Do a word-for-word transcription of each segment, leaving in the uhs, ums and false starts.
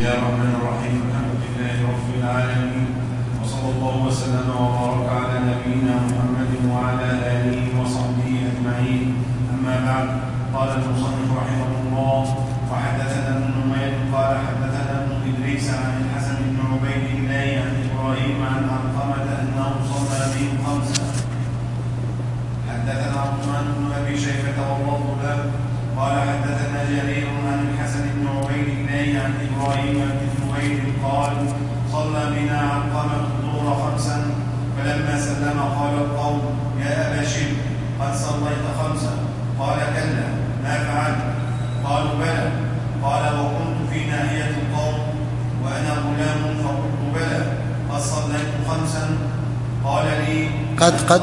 الله الرحمن الرحيم. الحمد لله رب العالمين، وصلى الله وسلم وبارك على نبينا محمد وعلى آله وصحبه أجمعين. أما بعد، قال المصنف رحمه الله: وحدثنا ابن نمير قال حدثنا ابن إدريس عن الحسن بن عبيد الله عن إبراهيم عن علقمة أنه صلى بهم خمسة. حدثنا عثمان بن أبي شيبة واللفظ له قال حدثنا جرير عن الحسن بن عبيد الله عن إبراهيم بن زبير قال: صلى بنا علقمة الظهر خمسا، فلما سلم قال القوم: يا أبا شبل، قد صليت خمسا. قال: كلا، ما فعلت؟ قالوا: بلى. قال: وكنت في ناحية القوم وأنا غلام فقلت: بلى، قد صليت خمسا. قال لي: قد قد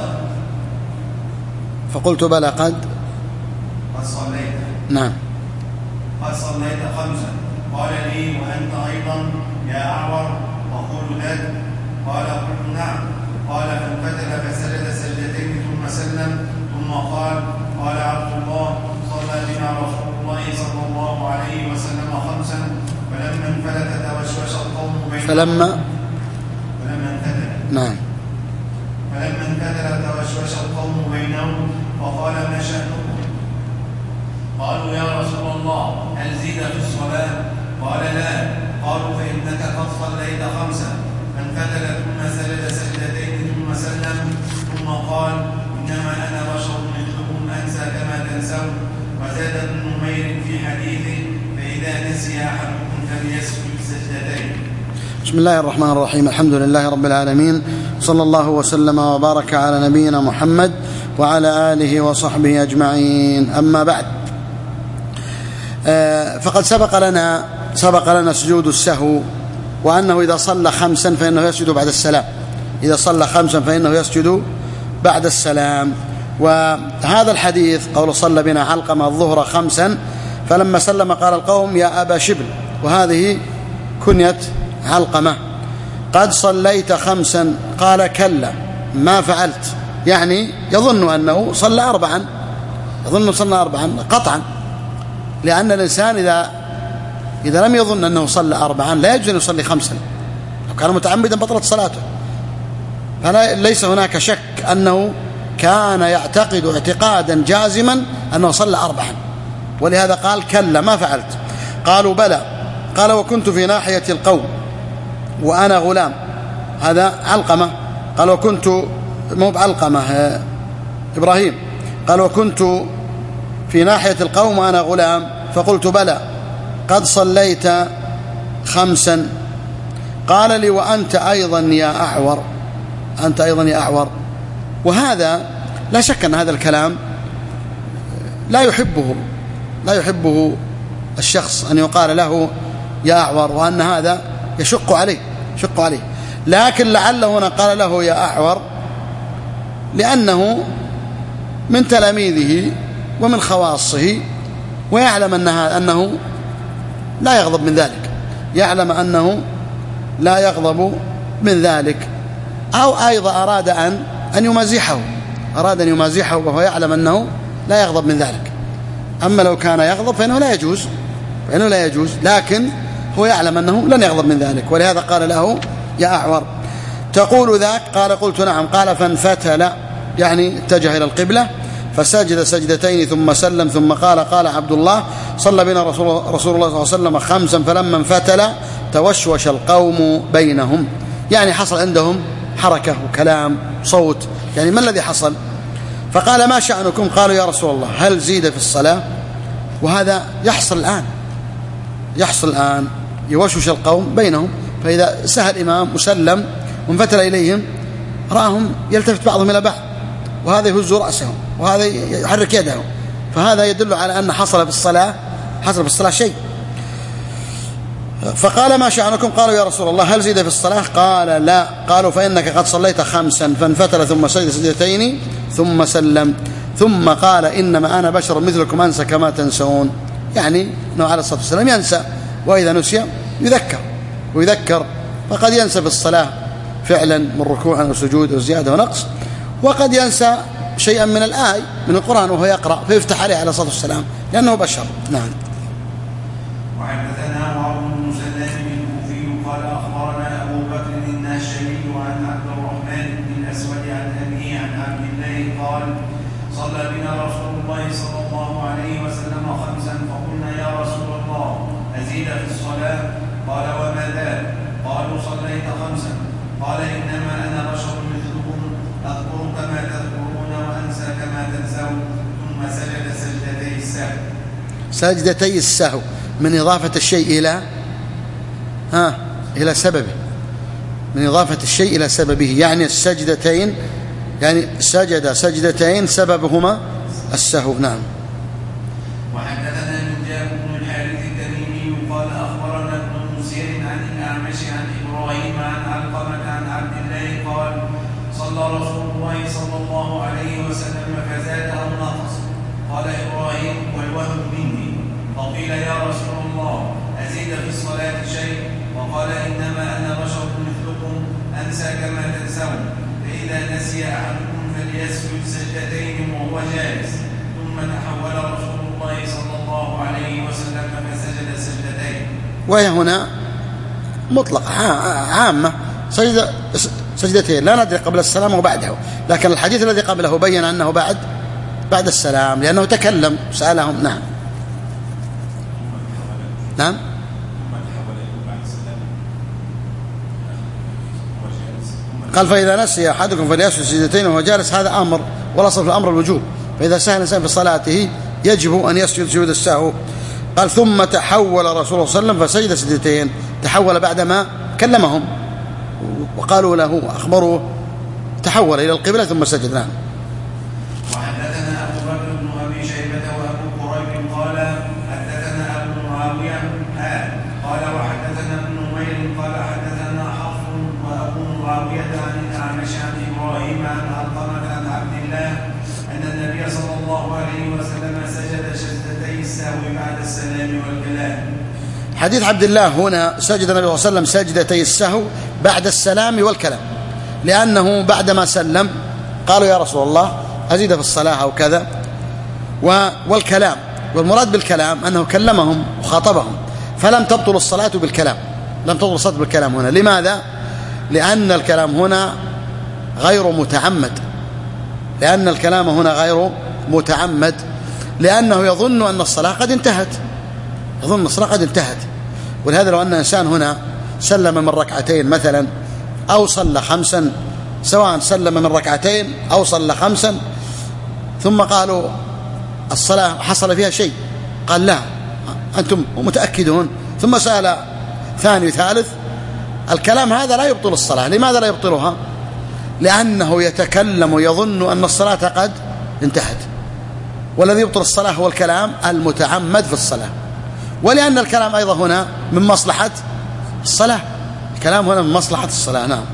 فقلت: بلى قد قد صليت. نعم. قد صليت خمسا. قال لي: وأنت أيضا يا أعور وقل لك؟ قال: قلت: نعم. قال: فانفتل فسجد سجدتين ثم سلم، ثم قال: قال عبد الله: صلى بنا رسول الله صلى الله عليه وسلم خمسا، فلما انفلت توشوش القوم بينهم. فلما فلما انفتل نعم فلما انفتل توشوش القوم بينهم، فقال: ما شأنكم؟ قالوا: يا رسول الله، هل زيد في الصلاة؟ قال: لا. قالوا: فإنك قد صليت خمسا. فانفتل ثم سجد سجدتين ثم سلم، ثم قال: إنما أنا بشر مثلكم أنسى كما تنسون. وزاد ابن نمير في حديثه: فإذا نسي أحدكم فليسجد سجدتين. بسم الله الرحمن الرحيم. الحمد لله رب العالمين، صلى الله وسلم وبارك على نبينا محمد وعلى آله وصحبه أجمعين. أما بعد، فقد سبق لنا سبق لنا سجود السهو، وأنه إذا صلى خمسا فإنه يسجد بعد السلام. إذا صلى خمسا فإنه يسجد بعد السلام. وهذا الحديث قول: صلى بنا علقمة الظهر خمسا، فلما سلم قال القوم: يا أبا شبل، وهذه كنية علقمة. قد صليت خمسا. قال: كلا، ما فعلت؟ يعني يظن أنه صلى أربعا، يظن أنه صلى أربعا قطعا، لأن الإنسان إذا إذا لم يظن أنه صلى أربعا لا يجوز أن يصلي خمسا. لو كان متعمدا بطلت صلاته. فليس هناك شك أنه كان يعتقد اعتقادا جازما أنه صلى أربعا، ولهذا قال: كلا، ما فعلت. قالوا: بلى. قال: وكنت في ناحية القوم وأنا غلام. هذا علقمة. قال: وكنت مو بعلقمة إبراهيم. قال: وكنت في ناحية القوم وأنا غلام، فقلت: بلى، قد صليت خمسا. قال لي: وأنت أيضا يا أعور، أنت أيضا يا أعور. وهذا لا شك أن هذا الكلام لا يحبه لا يحبه الشخص أن يقال له يا أعور، وأن هذا يشق عليه يشق عليه لكن لعله هنا قال له يا أعور لأنه من تلاميذه ومن خواصه، ويعلم أنها أنه لا يغضب من ذلك يعلم أنه لا يغضب من ذلك. أو أيضا أراد أن أن يمازحه أراد أن يمازحه وهو يعلم أنه لا يغضب من ذلك. أما لو كان يغضب فإنه لا يجوز فإنه لا يجوز لكن هو يعلم أنه لن يغضب من ذلك، ولهذا قال له يا أعور. تقول ذاك؟ قال: قلت نعم. قال: فانفتل، يعني اتجه إلى القبلة، فسجد سجدتين ثم سلم، ثم قال: قال عبد الله: صلى بنا رسول الله صلى الله عليه وسلم خمسا، فلما انفتل توشوش القوم بينهم. يعني حصل عندهم حركة وكلام صوت، يعني ما الذي حصل؟ فقال: ما شأنكم؟ قالوا: يا رسول الله، هل زيد في الصلاة؟ وهذا يحصل الآن يحصل الآن يوشوش القوم بينهم. فإذا سهى الإمام وسلم وانفتل إليهم رأهم يلتفت بعضهم إلى بعض، وهذا يهز رأسه وهذا يحرك يده، فهذا يدل على أن حصل في الصلاة حصل في الصلاة شيء. فقال: ما شأنكم؟ قالوا: يا رسول الله، هل زيد في الصلاة؟ قال: لا. قالوا: فإنك قد صليت خمسا. فانفتل ثم سجد سجدتين ثم سلم، ثم قال: إنما أنا بشر مثلكم أنسى كما تنسون. يعني أنه عليه الصلاة والسلام ينسى، وإذا نسي يذكر ويذكر فقد ينسى في الصلاة فعلا من ركوع وسجود وزيادة ونقص، وقد ينسى شيئا من الآية من القرآن وهو يقرأ فيفتح عليه عليه الصلاة والسلام لأنه بشر. نعم. وحدثنا عمر بن مسلم بن قال أخبرنا أبو بكر النهشلي عن عبد الرحمن بن الأسود عن أبيه عن عبد الله قال صلى بنا رسول الله صلى الله عليه وسلم خمسا فقلنا يا رسول الله أزيد في الصلاة؟ قال وما ذاك؟ قالوا صليت خمسا. قال إنما أنا بشر مثلكم أذكر كما تذكرون وأنسى كما تنسون. ثم سجد سجدتي السهو. سجدتي السهو من إضافة الشيء إلى ها إلى سببه، من إضافة الشيء إلى سببه، يعني السجدتين، يعني سجد سجدتين سببهما السهو. نعم. وحدثنا نجاب بن الحارث التميمي قال أخبرنا ابن مسير عن الأعمش عن إبراهيم عن علقمة عن عبد الله قال صلى رسول الله صلى الله عليه وسلم فزاد أو نقص. قال إبراهيم والوهم مني. فقيل يا رسول الله أزيد في الصلاة شيء؟ وقال إنما أنا بشر مثلكم أنسى كما تنسون. فإذا نسي أحدكم فليسجد سجدتين وهو جالس. ثم تحول رسول الله صلى الله عليه وسلم فسجد سجدتين. وهي هنا مطلقة عامة، سجد سجدتين لا ندري قبل السلام وبعده، لكن الحديث الذي قبله بين أنه بعد بعد السلام لأنه تكلم سألهم. نعم نعم. قال فإذا نسي أحدكم فليسجد سجدتين وهو جالس، هذا أمر، والأصل في الأمر الوجوب، فإذا سهل الإنسان في صلاته يجب أن يسجد سجود السهو. قال ثم تحول رسول الله صلى الله عليه وسلم فسجد سجدتين، تحول بعدما كلمهم وقالوا له أخبروه، تحول إلى القبلة ثم سجد. نعم. وحدثنا أبو بكر بن أبي شيبة وأبو كريب قال حدثنا أبو معاوية قال وحدثنا ابن نمير قال حدثنا حفص وأبو معاوية عن الأعمش عن إبراهيم عن علقمة عن عبد الله أن النبي صلى الله عليه وسلم سجد سجدتي السهو بعد السلام والكلام. حديث عبد الله هنا سجد النبي صلى الله عليه وسلم سجدتي السهو بعد السلام والكلام، لأنه بعدما سلم قالوا يا رسول الله أزيد في الصلاة أو كذا، والكلام، والمراد بالكلام أنه كلمهم وخاطبهم، فلم تبطل الصلاة بالكلام، لم تبطل الصلاة بالكلام هنا. لماذا؟ لأن الكلام هنا غير متعمد، لأن الكلام هنا غير متعمد، لأنه يظن أن الصلاة قد انتهت، يظن أن الصلاة قد انتهت. ولهذا لو أن إنسان هنا سلم من ركعتين مثلا أو صلى خمسا، سواء سلم من ركعتين أو صلى خمسا، ثم قالوا الصلاة حصل فيها شيء، قال لا أنتم متأكدون، ثم سأل ثاني ثالث، الكلام هذا لا يبطل الصلاة. لماذا لا يبطلها؟ لأنه يتكلم ويظن أن الصلاة قد انتهت، والذي يبطل الصلاة هو الكلام المتعمد في الصلاة، ولأن الكلام أيضا هنا من مصلحة الصلاة، الكلام هنا من مصلحة الصلاة. نعم.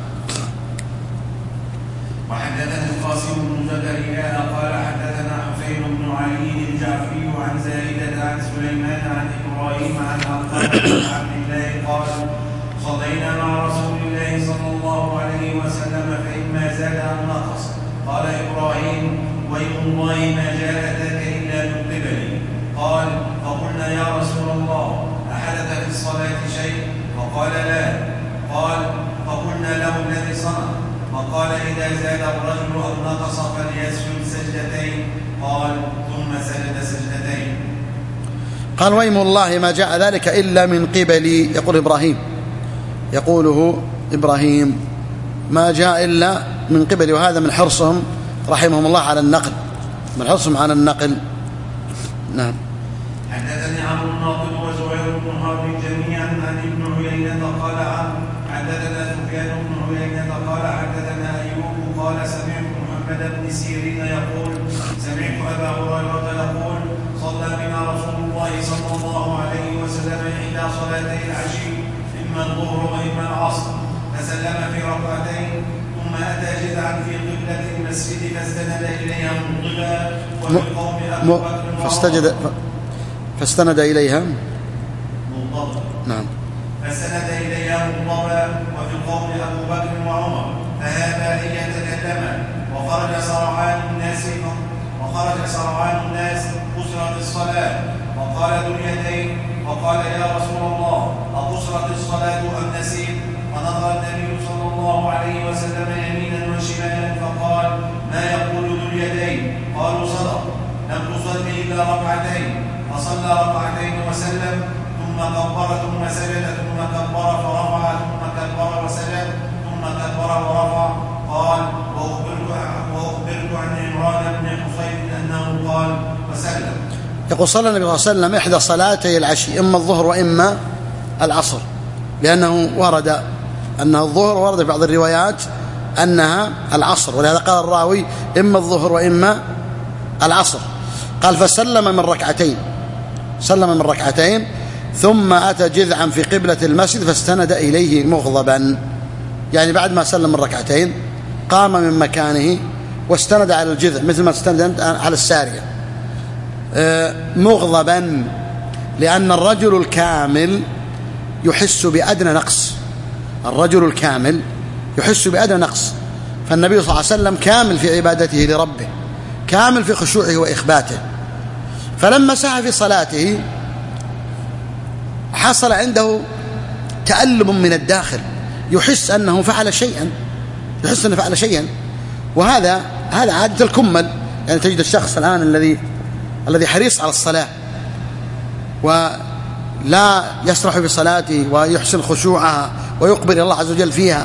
وحدثنا القاسم بن زكريا قال حدثنا حسين بن علي الجعفي عن زائدة عن سليمان عن إبراهيم عن علقمة بن عبد الله قال صلينا مع رسول الله صلى الله عليه وسلم فإما زاد أو نقص. قال إبراهيم ويم الله ما جاء ذاك إلا من قبلي. قال فقلنا يا رسول الله أحدث في الصلاة شيء؟ فقال لا. قال فقلنا له الذي صنع؟ فقال إذا زاد الرجل أو نقص فليسجد سجدتين. قال ثم سجد سجدتين. قال ويم الله ما جاء ذلك إلا من قبلي، يقول إبراهيم، يقوله إبراهيم ما جاء إلا من قبلي، وهذا من حرصهم رحمهم الله على النقل، من حرصهم على النقل. نعم. حدثني عمرو الناقد وزهير بن حرب جميعا عن ابن عيينة قال عمرو حدثنا سفيان بن عيينة قال حدثنا أيوب قال سمعت محمد بن سيرين يقول سمعت أبا هريرة يقول صلى بنا رسول الله صلى الله عليه وسلم إحدى صلاتي العشي إما الظهر وإما العصر، فسلم في ركعتين ثم أتى جذعا في قبلة المسجد فاستند إليها مضطبا وفي القوم أبو بكر فاستجد فاستند إليها مضطبا. نعم. فاستند إليها مضطبا وفي القوم أبو بكر وعمر، فهذا أن يتكلما، وخرج سرعان الناس وخرج سرعان الناس أسرى في الصلاة، وقال ذريتين، وقال يا رسول الله أقصرت الصلاة أم نسيت؟ ونظر النبي صلى الله عليه وسلم يمينا وشمالا فقال: ما يقول ذو اليدين؟ قالوا: صدق، لم تصلي إلا ركعتين. فصلى ركعتين وسلم، ثم كبر ثم سجد، ثم كبر فرفع، ثم كبر وسجد، ثم كبر ورفع. قال: وأخبرت عن عمران بن حصين أنه قال وسلم. يقول صلى النبي صلى الله عليه وسلم إحدى صلاتي العشي، إما الظهر وإما العصر، لأنه ورد أنها الظهر، ورد في بعض الروايات أنها العصر، ولهذا قال الراوي إما الظهر وإما العصر. قال: فسلم من ركعتين، سلم من ركعتين، ثم أتى جذعا في قبلة المسجد فاستند إليه مغضبا، يعني بعد ما سلم من ركعتين قام من مكانه واستند على الجذع مثل ما استند على السارية مغضبا، لأن الرجل الكامل يحس بأدنى نقص، الرجل الكامل يحس بأدنى نقص، فالنبي صلى الله عليه وسلم كامل في عبادته لربه، كامل في خشوعه وإخباته، فلما سعى في صلاته حصل عنده تألم من الداخل، يحس أنه فعل شيئا، يحس أنه فعل شيئا، وهذا هذا عادة الكمل. يعني تجد الشخص الآن الذي الذي حريص على الصلاة ولا يسرح في صلاته ويحسن خشوعها ويقبل الله عز وجل فيها،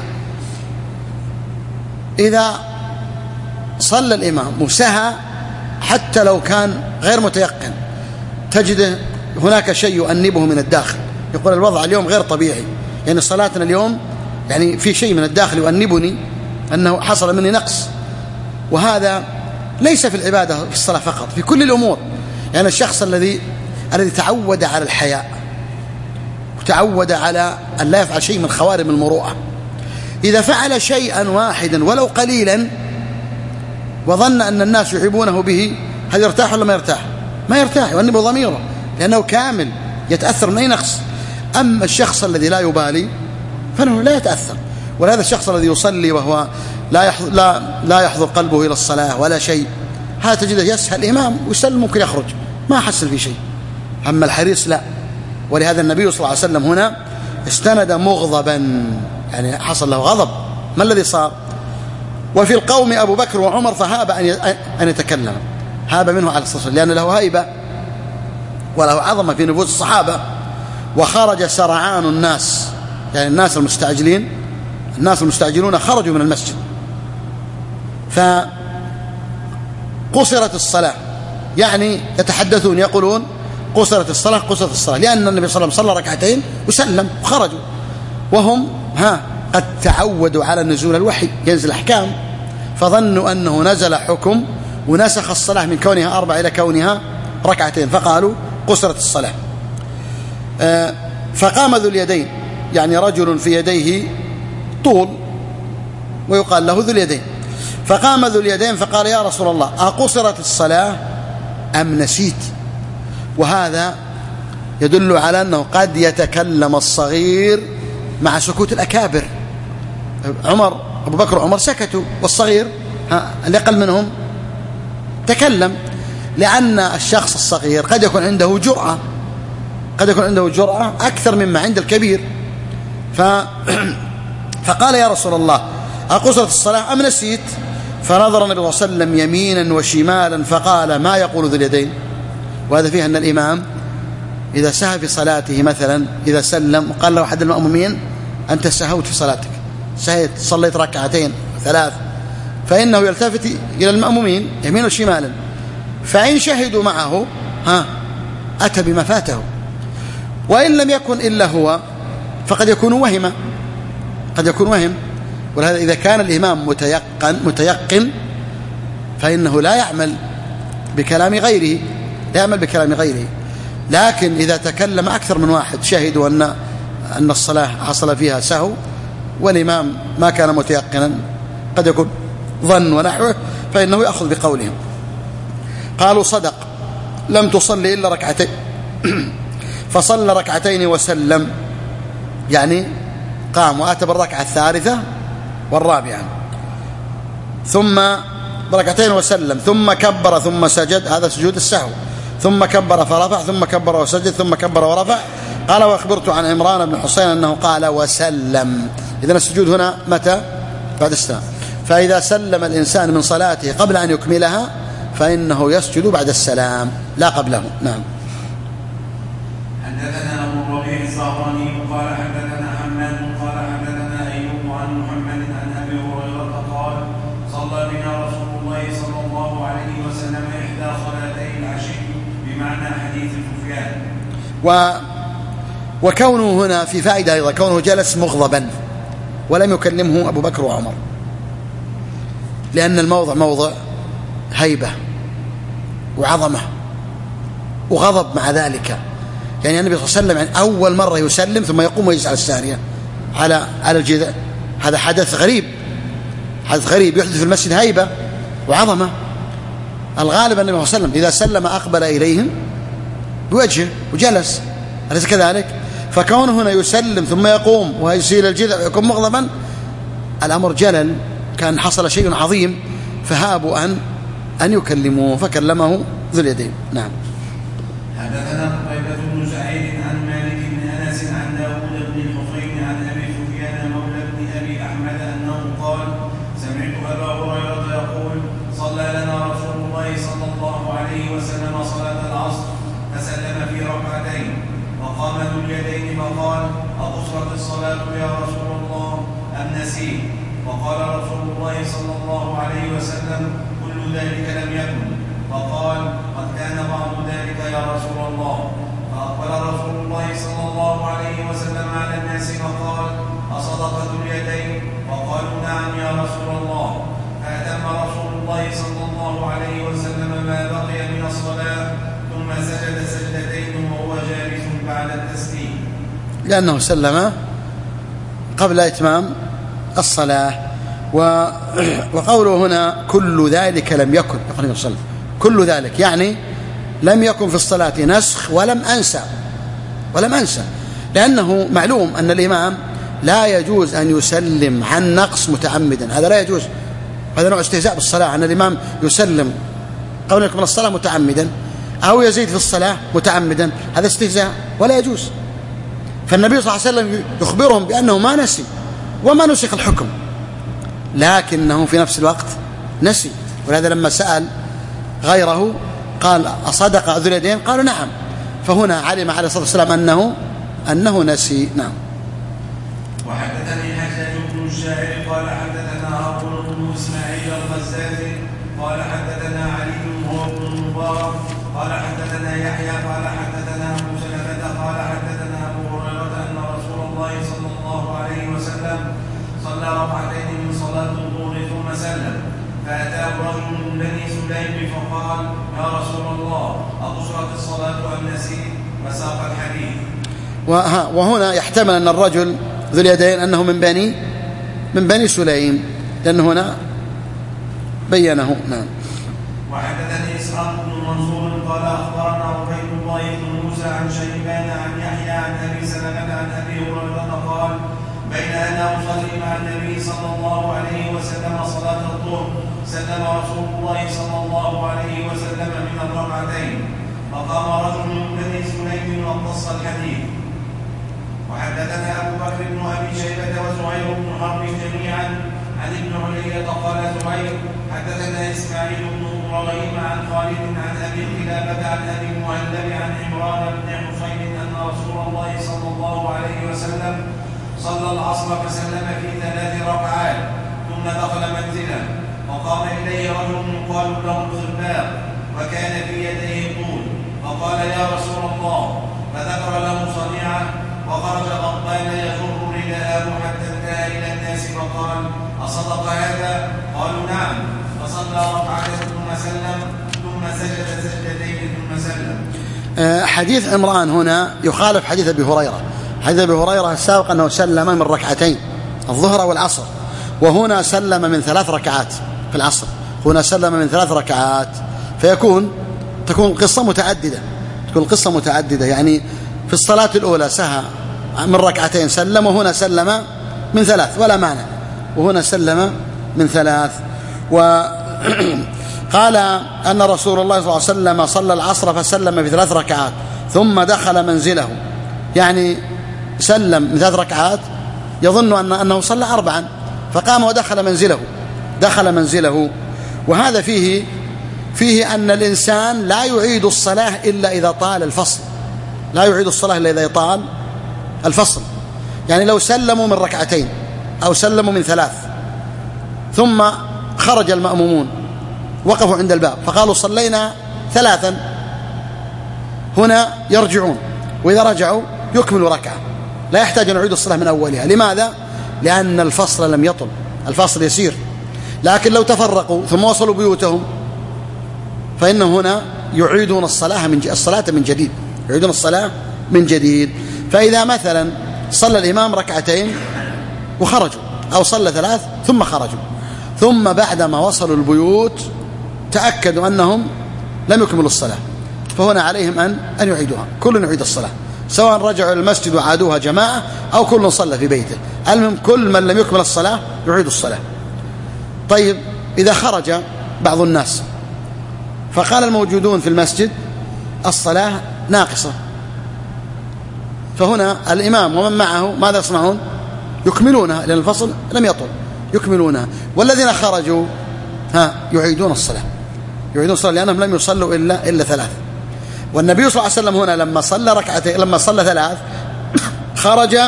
إذا صلى الإمام وسهى حتى لو كان غير متيقن تجده هناك شيء يؤنبه من الداخل، يقول الوضع اليوم غير طبيعي، يعني صلاتنا اليوم يعني في شيء من الداخل يؤنبني أنه حصل مني نقص. وهذا ليس في العبادة في الصلاة فقط، في كل الأمور. يعني الشخص الذي الذي تعود على الحياء وتعود على أن لا يفعل شيء من خوارم المروءة، إذا فعل شيئا واحدا ولو قليلا وظن أن الناس يحبونه به، هل يرتاح ولا ما يرتاح؟ ما يرتاح، يؤنب ضميره لأنه كامل يتأثر من أي نقص. أما الشخص الذي لا يبالي فإنه لا يتأثر. ولهذا الشخص الذي يصلي وهو لا يحضر, لا, لا يحضر قلبه إلى الصلاة ولا شيء، هذا تجده يسهل الإمام ويسلم ممكن يخرج ما حصل في شيء. أما الحريص لا. ولهذا النبي صلى الله عليه وسلم هنا استند مغضبا، يعني حصل له غضب. ما الذي صار؟ وفي القوم أبو بكر وعمر فهاب أن يتكلم، هاب منه على الصلاة لأن له هيبة وله عظمة في نفوس الصحابة. وخرج سرعان الناس، يعني الناس المستعجلين الناس المستعجلون خرجوا من المسجد، فقصرت الصلاة، يعني يتحدثون يقولون قصرت الصلاة قصرت الصلاة، لأن النبي صلى الله عليه وسلم صلى ركعتين وسلم وخرجوا، وهم ها قد تعودوا على نزول الوحي، ينزل أحكام، فظنوا أنه نزل حكم ونسخ الصلاة من كونها أربع إلى كونها ركعتين، فقالوا قصرت الصلاة. فقام ذو اليدين، يعني رجل في يديه طول ويقال له ذو اليدين، فقام ذو اليدين فقال: يا رسول الله، أقصرت الصلاة أم نسيت؟ وهذا يدل على أنه قد يتكلم الصغير مع سكوت الأكابر. عمر أبو بكر وعمر سكتوا، والصغير اللي أقل منهم تكلم، لأن الشخص الصغير قد يكون عنده جرأة قد يكون عنده جرأة أكثر مما عند الكبير. ف... فقال: يا رسول الله، أقصرت الصلاة أم نسيت؟ فنظر النبي صلى الله عليه وسلم يمينا وشمالا فقال: ما يقول ذو اليدين؟ وهذا فيه أن الإمام إذا سهى في صلاته، مثلا إذا سلم وقال له أحد المأمومين: أنت سهوت في صلاتك، سهيت صليت ركعتين ثلاث، فإنه يلتفت إلى المأمومين يمينا وشمالا، فإن شهدوا معه ها أتى بما فاته، وإن لم يكن إلا هو فقد يكون وهم قد يكون وهم ولهذا إذا كان الإمام متيقن متيقن فإنه لا يعمل بكلام غيره لا يعمل بكلام غيره لكن إذا تكلم أكثر من واحد شهدوا أن أن الصلاة حصل فيها سهو والإمام ما كان متيقنا، قد يكون ظن ونحوه، فإنه يأخذ بقولهم. قالوا: صدق، لم تصلي إلا ركعتين. فصلى ركعتين وسلم، يعني قام وأتى بالركعة الثالثة والرابعة، ثم ركعتين وسلم، ثم كبر ثم سجد، هذا سجود السهو، ثم كبر فرفع، ثم كبر وسجد، ثم كبر ورفع، قال وأخبرت عن عمران بن حسين أنه قال وسلم. إذن السجود هنا متى؟ بعد السلام. فإذا سلم الإنسان من صلاته قبل أن يكملها فإنه يسجد بعد السلام لا قبله. نعم. حدثنا أبو الربيع الزهراني قال حدثنا حماد قال حدثنا أيوب عن محمد عن أبي هريرة قال صلى بنا رسول الله صلى الله عليه وسلم إحدى صلاتي العشي بمعنى حديث سفيان. و وكونه هنا في فائدة أيضا، كونه جلس مغضبا ولم يكلمه أبو بكر وعمر، لأن الموضع موضع هيبة وعظمة وغضب مع ذلك. يعني النبي صلى الله عليه وسلم يعني أول مرة يسلم ثم يقوم ويجلس على السارية على على الجذع، هذا حدث غريب، حدث غريب يحدث في المسجد هيبة وعظمة. الغالب أن النبي صلى الله عليه وسلم إذا سلم أقبل إليهم بوجهه وجلس، أليس كذلك؟ فكونه هنا يسلم ثم يقوم ويسيل الجذع ويكون مغضبا، الأمر جلل، كان حصل شيء عظيم فهابوا أن أن يكلموه فكلمه ذو اليدين. نعم. حدثنا قتيبة بن سعيد عن مالك بن أنس عن داود بن الحصين عن أبي سفيان مولى بن أبي أحمد أنه قال سمعت أبا هريرة يقول صلى لنا رسول الله صلى الله عليه وسلم صلاة العصر فسلم في ركعتين وقام ذو اليدين فقال أقصرت الصلاة يا رسول الله أم نسيت؟ وقال رسول الله صلى الله عليه وسلم كل ذلك لم يكن. فقال قد كان بعض ذلك يا رسول الله. فأقبل رسول الله صلى الله عليه وسلم على الناس فقال أصدق ذو اليدين؟ وقالوا نعم يا رسول الله. فأتم رسول الله صلى الله عليه وسلم ما بقي من الصلاة ثم سجد سجدتين وهو جالس بعد التسليم، لأنه سلم قبل إتمام الصلاة. و... وقوله هنا كل ذلك لم يكن، يقول صلى كل ذلك يعني لم يكن في الصلاة نسخ ولم أنسى ولم أنسى لأنه معلوم أن الإمام لا يجوز أن يسلم عن نقص متعمدا، هذا لا يجوز، هذا نوع استهزاء بالصلاة، أن الإمام يسلم قبل أن يكمل الصلاة متعمدا أو يزيد في الصلاة متعمدا، هذا استهزاء ولا يجوز. فالنبي صلى الله عليه وسلم يخبرهم بأنه ما نسي وما نسخ الحكم، لكنه في نفس الوقت نسي، ولهذا لما سأل غيره قال أصدق ذو اليدين؟ قالوا نعم، فهنا علم عليه الصلاة والسلام أنه أنه نسي. نعم. وحدثني حجاج بن الشاعر قال حدثنا هارون بن إسماعيل الغزالي قال حدثنا علي هو بن المبارك قال حدثنا يحيى قال حدثنا أبو سلمة قال حدثنا أبو هريرة أن رسول الله صلى الله عليه وسلم صلى ركعتين من صلاة الظهر ثم سلم، فأتاه رجل من بني سليم فقال يا رسول الله أقصرت الصلاة أم نسيت؟ فساق الحديث. وهنا يحتمل أن الرجل ذو اليدين أنه من بني من بني سليم، لأن هنا بينه. نعم. وحدثني إسحاق بن منصور قال أخبرنا عبيد الله بن موسى عن شيبان عن يحيى عن أبي سلمة عن أبي هريرة قال بين أنا أصلي مع النبي صلى الله عليه وسلم صلاة الظهر سلم رسول الله صلى الله عليه وسلم من الركعتين فقام رجل من بني سليم وقص الحديث. وحدثنا أبو بكر بن أبي شيبة وزهير بن حرب جميعا عن ابن علية قال زهير حدثنا إسماعيل بن إبراهيم عن خالد عن أبي قلابة عن أبي المهلب عن عمران بن حسين أن رسول الله صلى الله عليه وسلم صلى العصر فسلم في ثلاث ركعات ثم دخل منزله وقام إليه رجل يقال له الخباب وكان في يديه طول فقال يا رسول الله، فذكر له صنيعه وخرج غضبان يجر رداءه حتى انتهى إلى الناس فقال أصدق هذا؟ قالوا نعم. فصلى ركعتين ثم سلم ثم سجد سجدتين ثم سلم. حديث عمران هنا يخالف حديث أبي هريرة. حديث أبي هريرة السابق أنه سلم من ركعتين الظهر والعصر، وهنا سلم من ثلاث ركعات في العصر، هنا سلم من ثلاث ركعات، فيكون تكون القصة متعددة تكون القصة متعددة يعني في الصلاة الأولى سهى من ركعتين سلم، وهنا سلم من ثلاث ولا معنى، وهنا سلم من ثلاث. وقال أن رسول الله صلى الله عليه وسلم صلى العصر فسلم في ثلاث ركعات ثم دخل منزله، يعني سلم من ثلاث ركعات يظن أن أنه صلى أربعا، فقام ودخل منزله دخل منزله وهذا فيه فيه أن الإنسان لا يعيد الصلاة إلا إذا طال الفصل، لا يعيد الصلاة إلا إذا طال الفصل. يعني لو سلموا من ركعتين أو سلموا من ثلاث ثم خرج المأمومون وقفوا عند الباب فقالوا صلينا ثلاثا، هنا يرجعون، وإذا رجعوا يكملوا ركعة، لا يحتاج أن يعيد الصلاة من أولها. لماذا؟ لأن الفصل لم يطل، الفصل يسير. لكن لو تفرقوا ثم وصلوا بيوتهم فإنهم هنا يعيدون الصلاة من الصلاة من جديد، يعيدون الصلاة من جديد. فإذا مثلا صلى الإمام ركعتين وخرجوا، أو صلى ثلاث ثم خرجوا، ثم بعدما وصلوا البيوت تأكدوا أنهم لم يكملوا الصلاة، فهنا عليهم أن أن يعيدوها، كل يعيد الصلاة، سواء رجعوا إلى المسجد وعادوها جماعة أو كل صلى في بيته، المهم كل من لم يكمل الصلاة يعيد الصلاة. طيب إذا خرج بعض الناس فقال الموجودون في المسجد الصلاة ناقصة، فهنا الإمام ومن معه ماذا يصنعون؟ يكملونها، لأن الفصل لم يطل، يكملونها. والذين خرجوا ها يعيدون الصلاة، يعيدون الصلاة لأنهم لم يصلوا إلا إلا ثلاث. والنبي صلى الله عليه وسلم هنا لما صلى ركعتين، لما صلى ثلاث خرج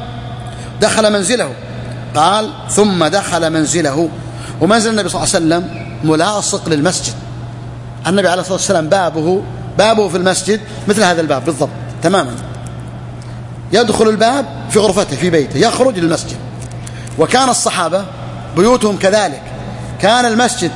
دخل منزله، قال ثم دخل منزله. ومنزل النبي صلى الله عليه وسلم ملاصق للمسجد، النبي عليه الصلاة والسلام بابه بابه في المسجد مثل هذا الباب بالضبط تماما، يدخل الباب في غرفته في بيته يخرج للمسجد. وكان الصحابة بيوتهم كذلك، كان المسجد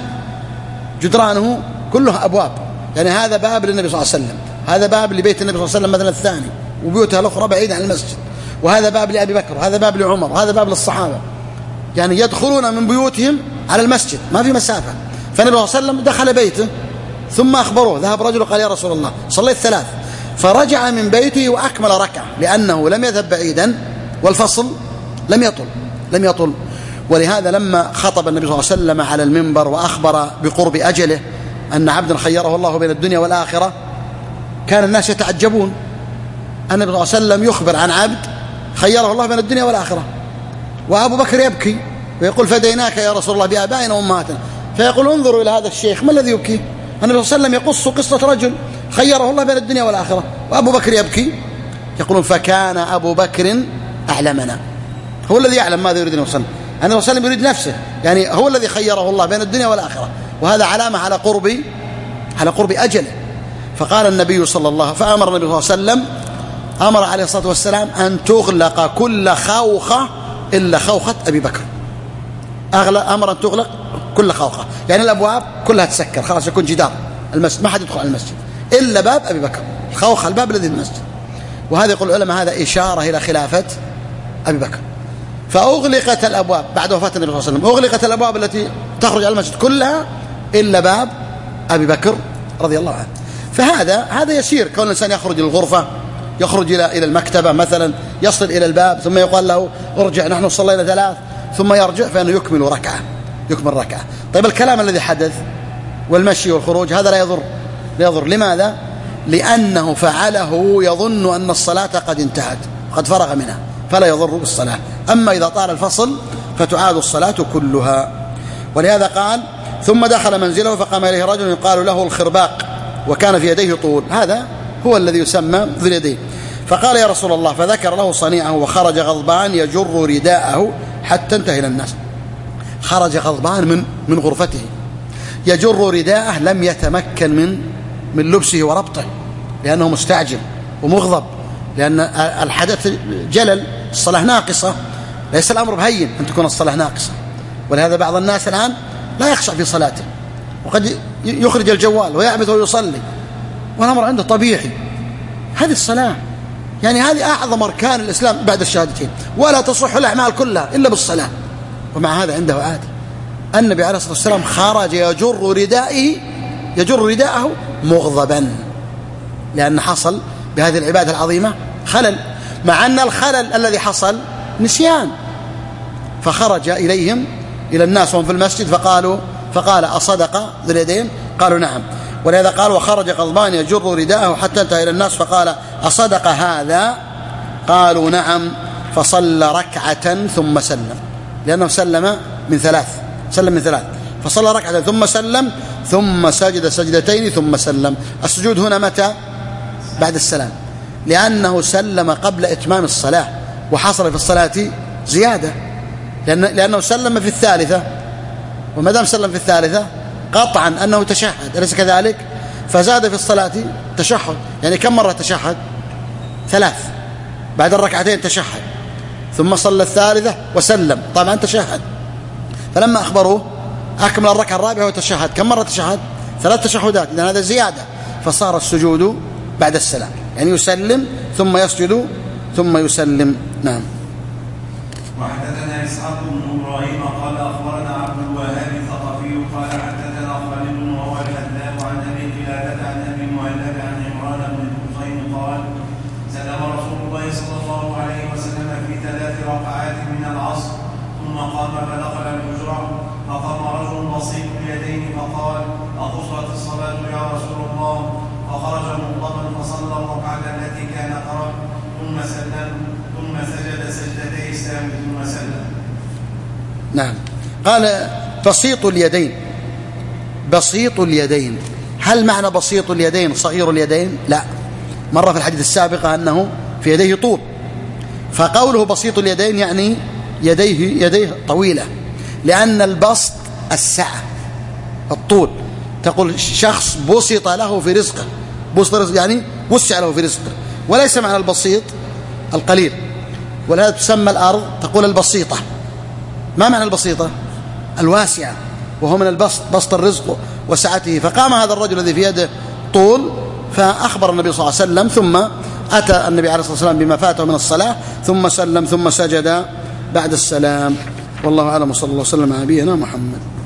جدرانه كله أبواب، يعني هذا باب للنبي صلى الله عليه وسلم، هذا باب لبيت النبي صلى الله عليه وسلم مثلا الثاني، وبيوتها الأخرى بعيدة عن المسجد، وهذا باب لأبي بكر، وهذا باب لعمر، وهذا باب للصحابة، يعني يدخلون من بيوتهم على المسجد ما في مسافة. فالنبي صلى الله عليه وسلم دخل بيته ثم أخبروه، ذهب رجل وقال يا رسول الله صليت ثلاث، فرجع من بيته وأكمل ركعة لأنه لم يذهب بعيدا والفصل لم يطل لم يطل ولهذا لما خطب النبي صلى الله عليه وسلم على المنبر وأخبر بقرب أجله أن عبدا خيره الله بين الدنيا والآخرة، كان الناس يتعجبون. النبي صلى الله عليه وسلم يخبر عن عبد خيره الله بين الدنيا والآخرة، وأبو بكر يبكي ويقول فديناك يا رسول الله بآبائنا وأمهاتنا، فيقول انظروا إلى هذا الشيخ ما الذي يبكي؟ النبي صلى الله عليه وسلم يقص قصة رجل خيره الله بين الدنيا والآخرة وأبو بكر يبكي. يقولون فكان أبو بكر أعلمنا، هو الذي يعلم ماذا يريد النبي صلى الله عليه وسلم، النبي صلى الله عليه وسلم يريد نفسه، يعني هو الذي خيره الله بين الدنيا والآخرة، وهذا علامة على قرب على قرب أجله. فقال النبي صلى الله عليه وسلم، فأمر النبي صلى الله عليه وسلم أمر عليه الصلاة والسلام أن تغلق كل خوخة إلا خوخة أبي بكر، أغلى أمر أن تغلق كل خوخة، يعني الأبواب كلها تسكر خلاص، يكون جدار المسجد ما حد يدخل على المسجد إلا باب أبي بكر، الخوخة الباب الذي المسجد. وهذا يقول العلماء هذا إشارة إلى خلافة أبي بكر. فأغلقت الأبواب بعد وفاة النبي صلى الله عليه وسلم، أغلقت الأبواب التي تخرج على المسجد كلها إلا باب أبي بكر رضي الله عنه. فهذا هذا يسير، كون الإنسان يخرج للغرفة، يخرج إلى إلى المكتبة مثلا، يصل إلى الباب ثم يقال له ارجع نحن صلينا ثلاث، ثم يرجع فإنه يكمل ركعة يكمل ركعة. طيب الكلام الذي حدث والمشي والخروج هذا لا يضر لا يضر لماذا؟ لأنه فعله يظن أن الصلاة قد انتهت قد فرغ منها فلا يضر بالصلاة. أما إذا طال الفصل فتعاد الصلاة كلها. ولهذا قال ثم دخل منزله فقام إليه رجل يقال له الخرباق وكان في يديه طول، هذا هو الذي يسمى ذو اليدين، فقال يا رسول الله، فذكر له صنيعه وخرج غضبان يجر رداءه حتى انتهى إلى الناس. خرج غضبان من من غرفته يجر رداءه، لم يتمكن من من لبسه وربطه لأنه مستعجل ومغضب، لأن الحدث جلل، الصلاة ناقصة، ليس الأمر بهين أن تكون الصلاة ناقصة. ولهذا بعض الناس الآن لا يخشع في صلاته، وقد يخرج الجوال ويعبث ويصلي والأمر عنده طبيعي. هذه الصلاة يعني هذه أعظم أركان الإسلام بعد الشهادتين، ولا تصح الأعمال كلها إلا بالصلاة، ومع هذا عنده عادي. النبي عليه الصلاة والسلام خرج يجر ردائه يجر رداءه مغضبا، لأن حصل بهذه العبادة العظيمة خلل، مع أن الخلل الذي حصل نسيان. فخرج إليهم إلى الناس وهم في المسجد فقالوا فقال أصدق ذو اليدين؟ قالوا نعم. ولهذا قال وخرج غضبان يجر رداءه حتى انتهى إلى الناس فقال أصدق هذا؟ قالوا نعم، فصلى ركعة ثم سلم، لأنه سلم من ثلاث سلم من ثلاث فصلى ركعة ثم سلم، ثم سجد سجدتين ثم سلم. السجود هنا متى؟ بعد السلام، لأنه سلم قبل إتمام الصلاة، وحصل في الصلاة زيادة، لأن لأنه سلم في الثالثة، وما دام سلم في الثالثة قطعا أنه تشهد، أليس كذلك؟ فزاد في الصلاة تشهد، يعني كم مرة تشهد؟ ثلاث، بعد الركعتين تشهد، ثم صلى الثالثة وسلم، طبعا تشهد. فلما أخبروه أكمل الركعة الرابعة وتشهد، كم مرة تشهد؟ ثلاث تشهدات، إذن هذا زيادة، فصار السجود بعد السلام، يعني يسلم ثم يسجد ثم يسلم. نعم. وحدثنا إسحاق بن إبراهيم قال أخبرنا عبد الوهاب الثقفي قال حدثنا خالد وهو الحذاء عن أبي قلادة عن أبي مهلب عن عمران بن الحسين قال سلم رسول الله صلى الله عليه وسلم في ثلاث ركعات من العصر، ثم قام فدخل الحجرة، فقام رجل بسيط اليدين فقال أقصرت الصلاة يا رسول الله؟ فخرج مغضبا فصلى الركعة التي كان قرأ ثم سلم ثم سجد سجدتي السلام ثم سلم. نعم. قال بسيط اليدين، بسيط اليدين، هل معنى بسيط اليدين صغير اليدين؟ لا، مر في الحديث السابقة أنه في يديه طول، فقوله بسيط اليدين يعني يديه يديه طويلة، لأن البسط السعة الطول، تقول شخص بسط له في رزقه، بسط رزق يعني وسع له في رزقه، وليس معنى البسيط القليل، ولهذا تسمى الأرض تقول البسيطة. ما معنى البسيطة؟ الواسعة، وهو من البسط، بسط الرزق وسعته. فقام هذا الرجل الذي في يده طول، فأخبر النبي صلى الله عليه وسلم، ثم أتى النبي عليه الصلاة والسلام بما فاته من الصلاة، ثم سلم ثم سجد بعد السلام. والله أعلم، وصلى الله وسلم على نبينا محمد.